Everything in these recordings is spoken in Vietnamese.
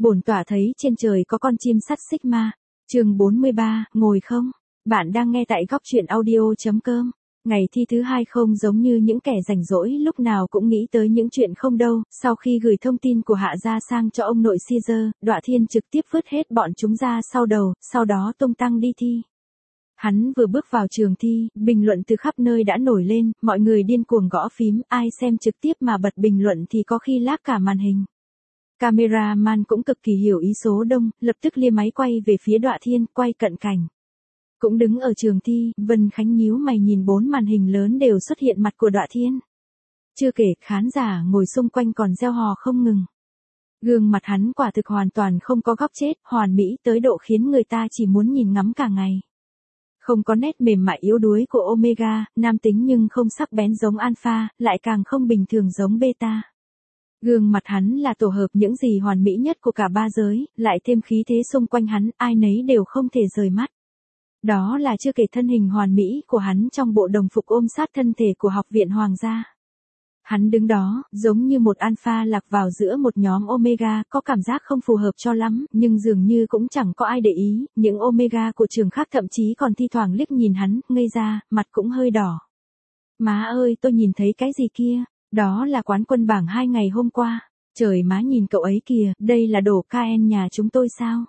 Bổn tọa thấy trên trời có con chim sắt xích ma. Chương 43, ngồi không? Bạn đang nghe tại góc truyện audio.com. Ngày thi thứ 2 không giống như những kẻ rảnh rỗi lúc nào cũng nghĩ tới những chuyện không đâu, sau khi gửi thông tin của Hạ gia sang cho ông nội Caesar, Đọa Thiên trực tiếp vứt hết bọn chúng ra sau đầu, sau đó tung tăng đi thi. Hắn vừa bước vào trường thi, bình luận từ khắp nơi đã nổi lên, mọi người điên cuồng gõ phím, ai xem trực tiếp mà bật bình luận thì có khi lag cả màn hình. Cameraman cũng cực kỳ hiểu ý số đông, lập tức lia máy quay về phía Đọa Thiên, quay cận cảnh. Cũng đứng ở trường thi, Vân Khánh nhíu mày nhìn 4 màn hình lớn đều xuất hiện mặt của Đọa Thiên. Chưa kể, khán giả ngồi xung quanh còn reo hò không ngừng. Gương mặt hắn quả thực hoàn toàn không có góc chết, hoàn mỹ tới độ khiến người ta chỉ muốn nhìn ngắm cả ngày. Không có nét mềm mại yếu đuối của Omega, nam tính nhưng không sắc bén giống Alpha, lại càng không bình thường giống Beta. Gương mặt hắn là tổ hợp những gì hoàn mỹ nhất của cả ba giới, lại thêm khí thế xung quanh hắn, ai nấy đều không thể rời mắt. Đó là chưa kể thân hình hoàn mỹ của hắn trong bộ đồng phục ôm sát thân thể của Học viện Hoàng gia. Hắn đứng đó, giống như một Alpha lạc vào giữa một nhóm Omega, có cảm giác không phù hợp cho lắm, nhưng dường như cũng chẳng có ai để ý, những Omega của trường khác thậm chí còn thi thoảng liếc nhìn hắn, ngây ra, mặt cũng hơi đỏ. Má ơi, tôi nhìn thấy cái gì kia? Đó là quán quân bảng 2 ngày hôm qua. Trời má, nhìn cậu ấy kìa, đây là đồ KN nhà chúng tôi sao?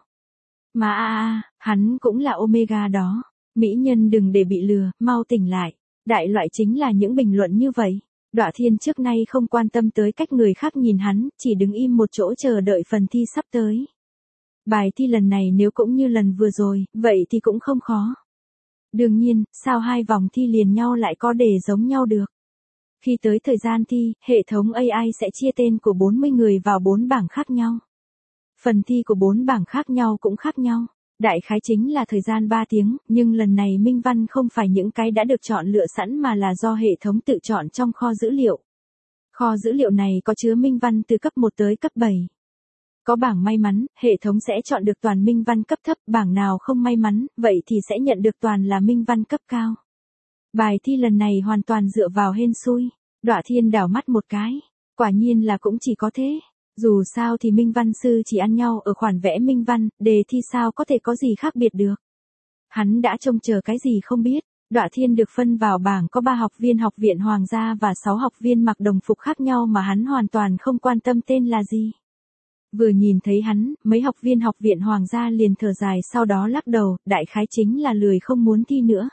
Má hắn cũng là Omega đó. Mỹ nhân đừng để bị lừa, mau tỉnh lại. Đại loại chính là những bình luận như vậy. Đọa Thiên trước nay không quan tâm tới cách người khác nhìn hắn, chỉ đứng im một chỗ chờ đợi phần thi sắp tới. Bài thi lần này nếu cũng như lần vừa rồi, vậy thì cũng không khó. Đương nhiên, sao 2 vòng thi liền nhau lại có đề giống nhau được? Khi tới thời gian thi, hệ thống AI sẽ chia tên của 40 người vào 4 bảng khác nhau. Phần thi của 4 bảng khác nhau cũng khác nhau. Đại khái chính là thời gian 3 tiếng, nhưng lần này minh văn không phải những cái đã được chọn lựa sẵn mà là do hệ thống tự chọn trong kho dữ liệu. Kho dữ liệu này có chứa minh văn từ cấp 1 tới cấp 7. Có bảng may mắn, hệ thống sẽ chọn được toàn minh văn cấp thấp, bảng nào không may mắn, vậy thì sẽ nhận được toàn là minh văn cấp cao. Bài thi lần này hoàn toàn dựa vào hên xui. Đọa Thiên đảo mắt một cái. Quả nhiên là cũng chỉ có thế. Dù sao thì minh văn sư chỉ ăn nhau ở khoản vẽ minh văn, đề thi sao có thể có gì khác biệt được. Hắn đã trông chờ cái gì không biết. Đọa Thiên được phân vào bảng có 3 học viên Học viện Hoàng gia và 6 học viên mặc đồng phục khác nhau mà hắn hoàn toàn không quan tâm tên là gì. Vừa nhìn thấy hắn, mấy học viên Học viện Hoàng gia liền thở dài, sau đó lắc đầu, đại khái chính là lười không muốn thi nữa.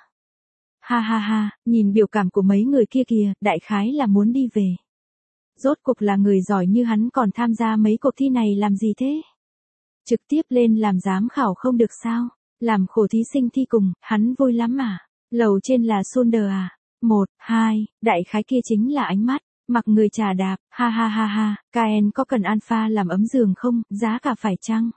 Ha ha ha, nhìn biểu cảm của mấy người kia kìa, đại khái là muốn đi về. Rốt cuộc là người giỏi như hắn còn tham gia mấy cuộc thi này làm gì thế? Trực tiếp lên làm giám khảo không được sao? Làm khổ thí sinh thi cùng, hắn vui lắm à? Lầu trên là Sunder à? 1, 2, đại khái kia chính là ánh mắt, mặc người trà đạp, ha ha ha ha, KN có cần Alpha làm ấm giường không, giá cả phải chăng?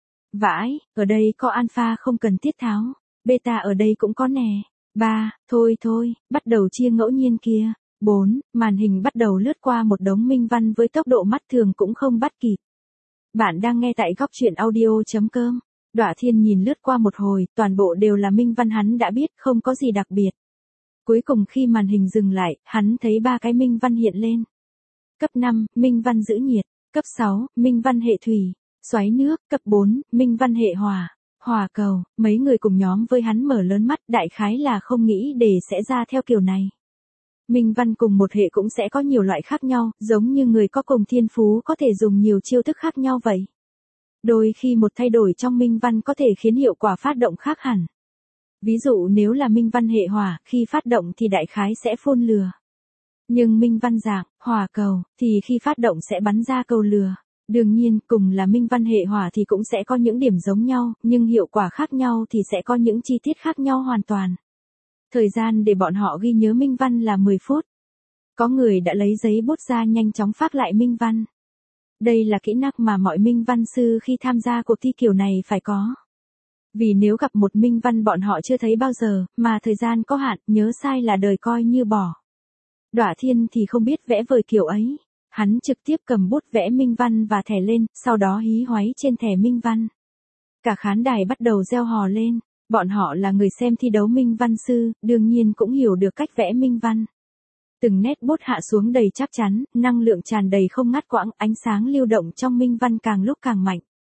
Vãi, ở đây có Alpha không cần tiết tháo, Beta ở đây cũng có nè. 3, thôi, bắt đầu chia ngẫu nhiên kia. 4, màn hình bắt đầu lướt qua một đống minh văn với tốc độ mắt thường cũng không bắt kịp. Bạn đang nghe tại góc truyện audio.com. Đọa Thiên nhìn lướt qua một hồi, toàn bộ đều là minh văn hắn đã biết, không có gì đặc biệt. Cuối cùng khi màn hình dừng lại, hắn thấy 3 cái minh văn hiện lên. Cấp 5, minh văn giữ nhiệt. Cấp 6, minh văn hệ thủy. Xoáy nước. Cấp 4, minh văn hệ hỏa. Hỏa cầu. Mấy người cùng nhóm với hắn mở lớn mắt, đại khái là không nghĩ để sẽ ra theo kiểu này. Minh văn cùng một hệ cũng sẽ có nhiều loại khác nhau, giống như người có cùng thiên phú có thể dùng nhiều chiêu thức khác nhau vậy. Đôi khi một thay đổi trong minh văn có thể khiến hiệu quả phát động khác hẳn. Ví dụ nếu là minh văn hệ hỏa, khi phát động thì đại khái sẽ phun lửa. Nhưng minh văn dạng, hỏa cầu, thì khi phát động sẽ bắn ra cầu lửa. Đương nhiên, cùng là minh văn hệ hỏa thì cũng sẽ có những điểm giống nhau, nhưng hiệu quả khác nhau thì sẽ có những chi tiết khác nhau hoàn toàn. Thời gian để bọn họ ghi nhớ minh văn là 10 phút. Có người đã lấy giấy bút ra nhanh chóng phác lại minh văn. Đây là kỹ năng mà mọi minh văn sư khi tham gia cuộc thi kiểu này phải có. Vì nếu gặp một minh văn bọn họ chưa thấy bao giờ, mà thời gian có hạn, nhớ sai là đời coi như bỏ. Đọa Thiên thì không biết vẽ vời kiểu ấy. Hắn trực tiếp cầm bút vẽ minh văn và thẻ lên, sau đó hí hoáy trên thẻ minh văn. Cả khán đài bắt đầu reo hò lên. Bọn họ là người xem thi đấu minh văn sư, đương nhiên cũng hiểu được cách vẽ minh văn. Từng nét bút hạ xuống đầy chắc chắn, năng lượng tràn đầy không ngắt quãng, ánh sáng lưu động trong minh văn càng lúc càng mạnh.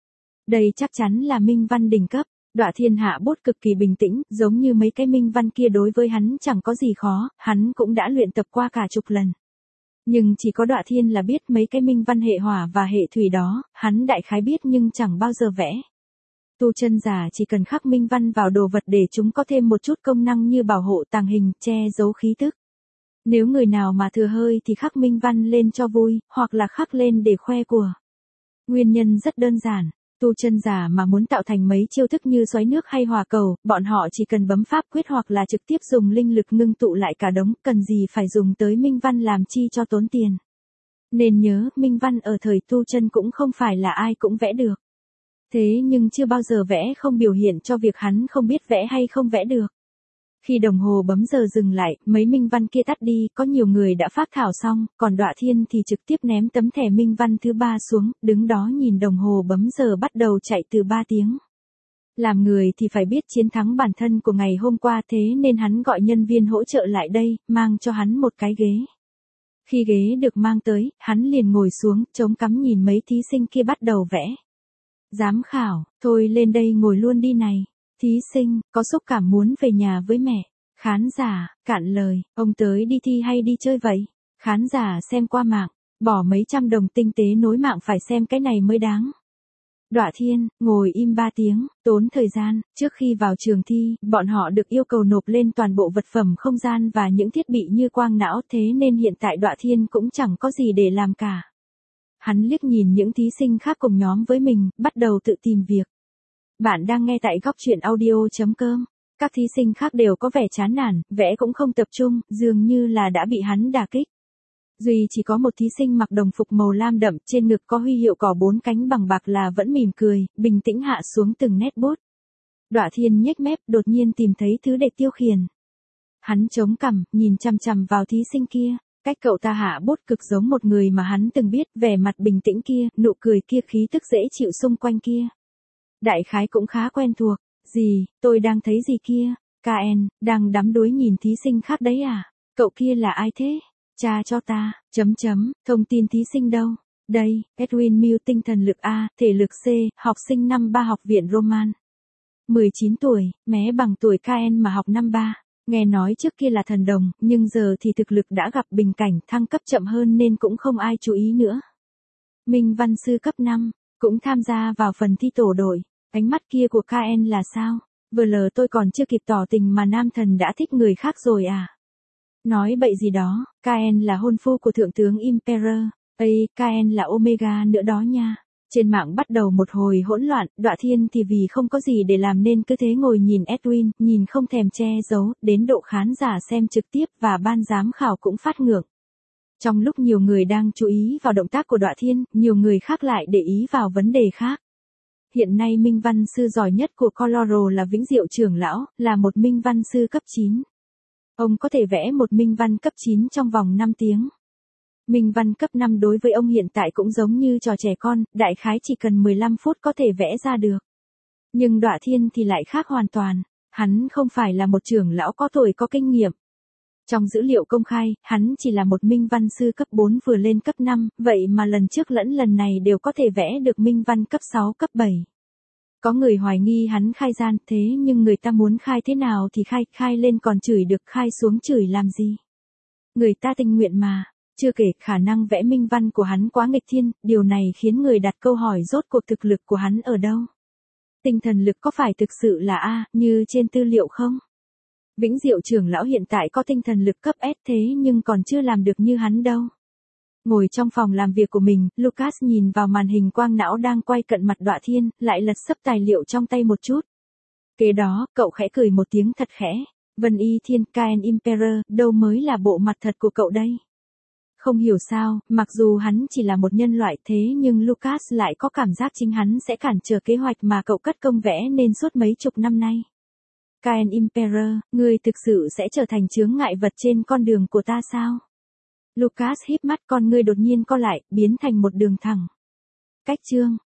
Đây chắc chắn là minh văn đỉnh cấp. Đọa Thiên hạ bút cực kỳ bình tĩnh, giống như mấy cái minh văn kia đối với hắn chẳng có gì khó, hắn cũng đã luyện tập qua cả chục lần. Nhưng chỉ có Đọa Thiên là biết mấy cái minh văn hệ hỏa và hệ thủy đó, hắn đại khái biết nhưng chẳng bao giờ vẽ. Tu chân giả chỉ cần khắc minh văn vào đồ vật để chúng có thêm một chút công năng như bảo hộ tàng hình, che giấu khí tức. Nếu người nào mà thừa hơi thì khắc minh văn lên cho vui, hoặc là khắc lên để khoe của. Nguyên nhân rất đơn giản. Tu chân giả mà muốn tạo thành mấy chiêu thức như xoáy nước hay hỏa cầu, bọn họ chỉ cần bấm pháp quyết hoặc là trực tiếp dùng linh lực ngưng tụ lại cả đống, cần gì phải dùng tới minh văn làm chi cho tốn tiền. Nên nhớ, minh văn ở thời tu chân cũng không phải là ai cũng vẽ được. Thế nhưng chưa bao giờ vẽ không biểu hiện cho việc hắn không biết vẽ hay không vẽ được. Khi đồng hồ bấm giờ dừng lại, mấy minh văn kia tắt đi, có nhiều người đã phác thảo xong, còn Đọa Thiên thì trực tiếp ném tấm thẻ minh văn thứ 3 xuống, đứng đó nhìn đồng hồ bấm giờ bắt đầu chạy từ 3 tiếng. Làm người thì phải biết chiến thắng bản thân của ngày hôm qua, thế nên hắn gọi nhân viên hỗ trợ lại đây, mang cho hắn một cái ghế. Khi ghế được mang tới, hắn liền ngồi xuống, chống cằm nhìn mấy thí sinh kia bắt đầu vẽ. Giám khảo, thôi lên đây ngồi luôn đi này. Thí sinh, có xúc cảm muốn về nhà với mẹ. Khán giả, cạn lời, ông tới đi thi hay đi chơi vậy? Khán giả xem qua mạng, bỏ mấy trăm đồng tinh tế nối mạng phải xem cái này mới đáng. Đọa Thiên, ngồi im 3 tiếng, tốn thời gian, trước khi vào trường thi, bọn họ được yêu cầu nộp lên toàn bộ vật phẩm không gian và những thiết bị như quang não, thế nên hiện tại Đọa Thiên cũng chẳng có gì để làm cả. Hắn liếc nhìn những thí sinh khác cùng nhóm với mình, bắt đầu tự tìm việc. Bạn đang nghe tại góc truyện audio.com. Các thí sinh khác đều có vẻ chán nản, vẽ cũng không tập trung, dường như là đã bị hắn đả kích. Duy chỉ có một thí sinh mặc đồng phục màu lam đậm, trên ngực có huy hiệu cỏ 4 cánh bằng bạc là vẫn mỉm cười, bình tĩnh hạ xuống từng nét bút. Đọa Thiên nhếch mép, đột nhiên tìm thấy thứ để tiêu khiển. Hắn chống cằm, nhìn chằm chằm vào thí sinh kia. Cách cậu ta hạ bút cực giống một người mà hắn từng biết, vẻ mặt bình tĩnh kia, nụ cười kia, khí tức dễ chịu xung quanh kia. Đại khái cũng khá quen thuộc. Gì, tôi đang thấy gì kia? KN, đang đắm đuối nhìn thí sinh khác đấy à? Cậu kia là ai thế? Tra cho ta, thông tin thí sinh đâu? Đây, Edwin Mill tinh thần lực A, thể lực C, học sinh năm 3 học viện Roman. 19 tuổi, mé bằng tuổi KN mà học năm 3. Nghe nói trước kia là thần đồng, nhưng giờ thì thực lực đã gặp bình cảnh thăng cấp chậm hơn nên cũng không ai chú ý nữa. Minh văn sư cấp 5, cũng tham gia vào phần thi tổ đội. Ánh mắt kia của KN là sao? Vừa lờ tôi còn chưa kịp tỏ tình mà nam thần đã thích người khác rồi à? Nói bậy gì đó, KN là hôn phu của thượng tướng Emperor. KN là Omega nữa đó nha. Trên mạng bắt đầu một hồi hỗn loạn, Đọa Thiên thì vì không có gì để làm nên cứ thế ngồi nhìn Edwin, nhìn không thèm che giấu, đến độ khán giả xem trực tiếp và ban giám khảo cũng phát ngược. Trong lúc nhiều người đang chú ý vào động tác của Đọa Thiên, nhiều người khác lại để ý vào vấn đề khác. Hiện nay minh văn sư giỏi nhất của Colorado là Vĩnh Diệu trưởng lão, là một minh văn sư cấp 9. Ông có thể vẽ một minh văn cấp 9 trong vòng 5 tiếng. Minh văn cấp 5 đối với ông hiện tại cũng giống như trò trẻ con, đại khái chỉ cần 15 phút có thể vẽ ra được. Nhưng Đọa Thiên thì lại khác hoàn toàn, hắn không phải là một trưởng lão có tuổi có kinh nghiệm. Trong dữ liệu công khai, hắn chỉ là một minh văn sư cấp 4 vừa lên cấp 5, vậy mà lần trước lẫn lần này đều có thể vẽ được minh văn cấp 6 cấp 7. Có người hoài nghi hắn khai gian, thế nhưng người ta muốn khai thế nào thì khai lên còn chửi được, khai xuống chửi làm gì. Người ta tình nguyện mà. Chưa kể khả năng vẽ minh văn của hắn quá nghịch thiên, điều này khiến người đặt câu hỏi rốt cuộc thực lực của hắn ở đâu. Tinh thần lực có phải thực sự là A, như trên tư liệu không? Vĩnh Diệu trưởng lão hiện tại có tinh thần lực cấp S thế nhưng còn chưa làm được như hắn đâu. Ngồi trong phòng làm việc của mình, Lucas nhìn vào màn hình quang não đang quay cận mặt Đọa Thiên, lại lật sấp tài liệu trong tay một chút. Kế đó, cậu khẽ cười một tiếng thật khẽ. Vân Y Thiên, KN Emperor, đâu mới là bộ mặt thật của cậu đây? Không hiểu sao, mặc dù hắn chỉ là một nhân loại thế nhưng Lucas lại có cảm giác chính hắn sẽ cản trở kế hoạch mà cậu cất công vẽ nên suốt mấy chục năm nay. KN Emperor, ngươi thực sự sẽ trở thành chướng ngại vật trên con đường của ta sao? Lucas híp mắt, con ngươi đột nhiên co lại, biến thành một đường thẳng. Cách chương.